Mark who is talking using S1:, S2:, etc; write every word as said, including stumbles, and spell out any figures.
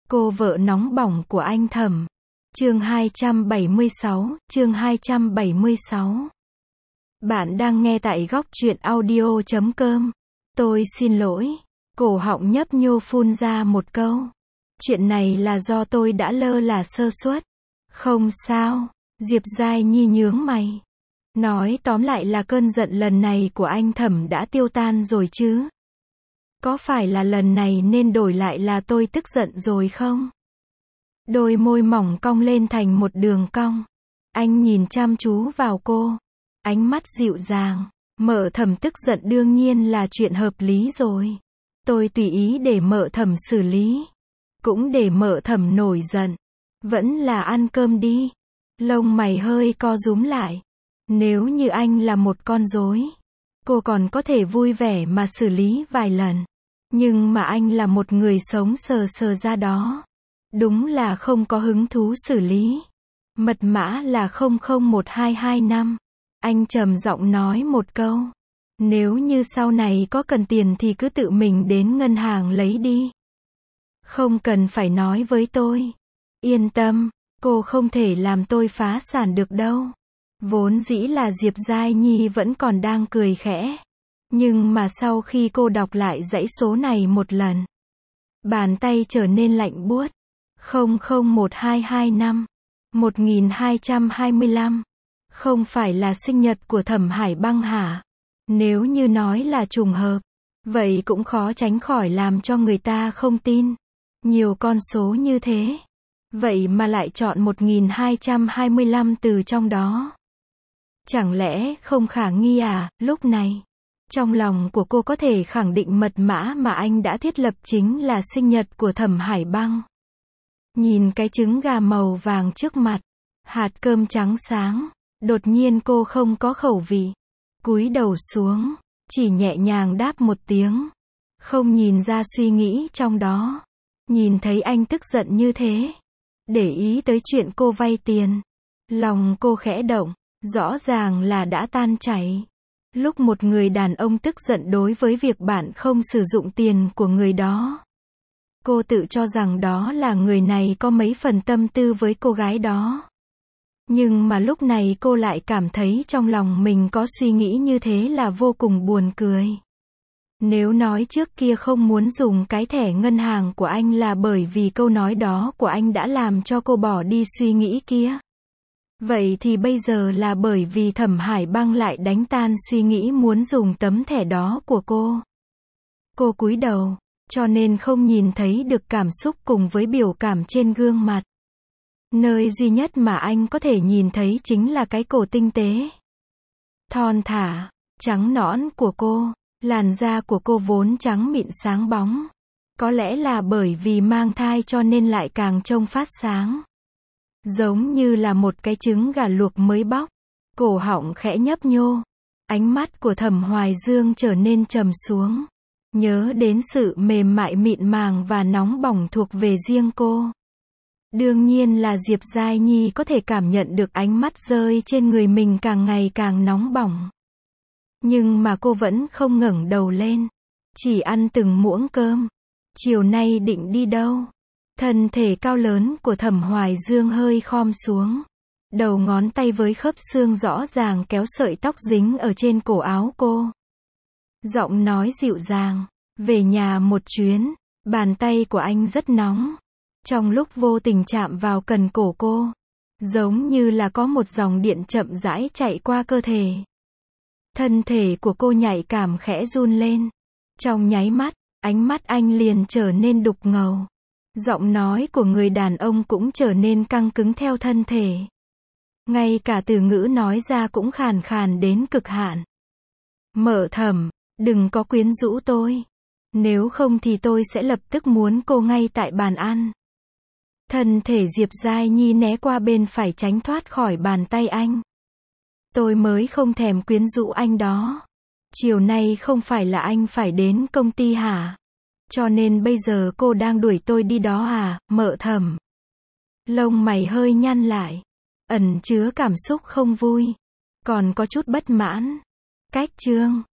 S1: Cô vợ nóng bỏng của anh Thẩm. Chương hai trăm bảy mươi sáu, chương hai trăm bảy mươi sáu. Bạn đang nghe tại góc truyện audio chấm com. Tôi xin lỗi. Cổ họng nhấp nhô phun ra một câu. Chuyện này là do tôi đã lơ là sơ suất. Không sao. Diệp Giai Nhi nhướng mày. Nói tóm lại là cơn giận lần này của anh Thẩm đã tiêu tan rồi chứ. Có phải là lần này nên đổi lại là tôi tức giận rồi không? Đôi môi mỏng cong lên thành một đường cong. Anh nhìn chăm chú vào cô. Ánh mắt dịu dàng. Mợ Thẩm tức giận đương nhiên là chuyện hợp lý rồi. Tôi tùy ý để mợ Thẩm xử lý. Cũng để mợ Thẩm nổi giận. Vẫn là ăn cơm đi. Lông mày hơi co rúm lại. Nếu như anh là một con rối, cô còn có thể vui vẻ mà xử lý vài lần. Nhưng mà anh là một người sống sờ sờ ra đó. Đúng là không có hứng thú xử lý. Mật mã là không không một hai hai năm. Anh trầm giọng nói một câu. Nếu như sau này có cần tiền thì cứ tự mình đến ngân hàng lấy đi. Không cần phải nói với tôi. Yên tâm, cô không thể làm tôi phá sản được đâu. Vốn dĩ là Diệp Giai Nhi vẫn còn đang cười khẽ. Nhưng mà sau khi cô đọc lại dãy số này một lần, bàn tay trở nên lạnh buốt. không không một hai hai năm, một nghìn hai trăm hai mươi lăm. Không phải là sinh nhật của Thẩm Hải Băng hả? Nếu như nói là trùng hợp, vậy cũng khó tránh khỏi làm cho người ta không tin. Nhiều con số như thế, vậy mà lại chọn một nghìn hai trăm hai mươi lăm từ trong đó. Chẳng lẽ không khả nghi à? Lúc này, trong lòng của cô có thể khẳng định mật mã mà anh đã thiết lập chính là sinh nhật của Thẩm Hải Băng. Nhìn cái trứng gà màu vàng trước mặt, hạt cơm trắng sáng, đột nhiên cô không có khẩu vị. Cúi đầu xuống, chỉ nhẹ nhàng đáp một tiếng. Không nhìn ra suy nghĩ trong đó. Nhìn thấy anh tức giận như thế, để ý tới chuyện cô vay tiền, lòng cô khẽ động, rõ ràng là đã tan chảy. Lúc một người đàn ông tức giận đối với việc bạn không sử dụng tiền của người đó, cô tự cho rằng đó là người này có mấy phần tâm tư với cô gái đó. Nhưng mà lúc này cô lại cảm thấy trong lòng mình có suy nghĩ như thế là vô cùng buồn cười. Nếu nói trước kia không muốn dùng cái thẻ ngân hàng của anh là bởi vì câu nói đó của anh đã làm cho cô bỏ đi suy nghĩ kia, vậy thì bây giờ là bởi vì Thẩm Hải Băng lại đánh tan suy nghĩ muốn dùng tấm thẻ đó của cô. Cô cúi đầu, cho nên không nhìn thấy được cảm xúc cùng với biểu cảm trên gương mặt. Nơi duy nhất mà anh có thể nhìn thấy chính là cái cổ tinh tế, thon thả, trắng nõn của cô. Làn da của cô vốn trắng mịn sáng bóng. Có lẽ là bởi vì mang thai cho nên lại càng trông phát sáng. Giống như là một cái trứng gà luộc mới bóc. Cổ họng khẽ nhấp nhô. Ánh mắt của Thẩm Hoài Dương trở nên trầm xuống. Nhớ đến sự mềm mại mịn màng và nóng bỏng thuộc về riêng cô. Đương nhiên là Diệp Giai Nhi có thể cảm nhận được ánh mắt rơi trên người mình càng ngày càng nóng bỏng. Nhưng mà cô vẫn không ngẩng đầu lên. Chỉ ăn từng muỗng cơm. Chiều nay định đi đâu? Thân thể cao lớn của Thẩm Hoài Dương hơi khom xuống. Đầu ngón tay với khớp xương rõ ràng kéo sợi tóc dính ở trên cổ áo cô. Giọng nói dịu dàng. Về nhà một chuyến. Bàn tay của anh rất nóng. Trong lúc vô tình chạm vào cần cổ cô, giống như là có một dòng điện chậm rãi chạy qua cơ thể. Thân thể của cô nhạy cảm khẽ run lên. Trong nháy mắt, ánh mắt anh liền trở nên đục ngầu. Giọng nói của người đàn ông cũng trở nên căng cứng theo thân thể. Ngay cả từ ngữ nói ra cũng khàn khàn đến cực hạn. Mợ Thẩm, đừng có quyến rũ tôi. Nếu không thì tôi sẽ lập tức muốn cô ngay tại bàn ăn. Thân thể Diệp Giai Nhi né qua bên phải tránh thoát khỏi bàn tay anh. Tôi mới không thèm quyến rũ anh đó. Chiều nay không phải là anh phải đến công ty hả? Cho nên bây giờ cô đang đuổi tôi đi đó à, Mợ Thẩm? Lông mày hơi nhăn lại. Ẩn chứa cảm xúc không vui. Còn có chút bất mãn. Cách chương.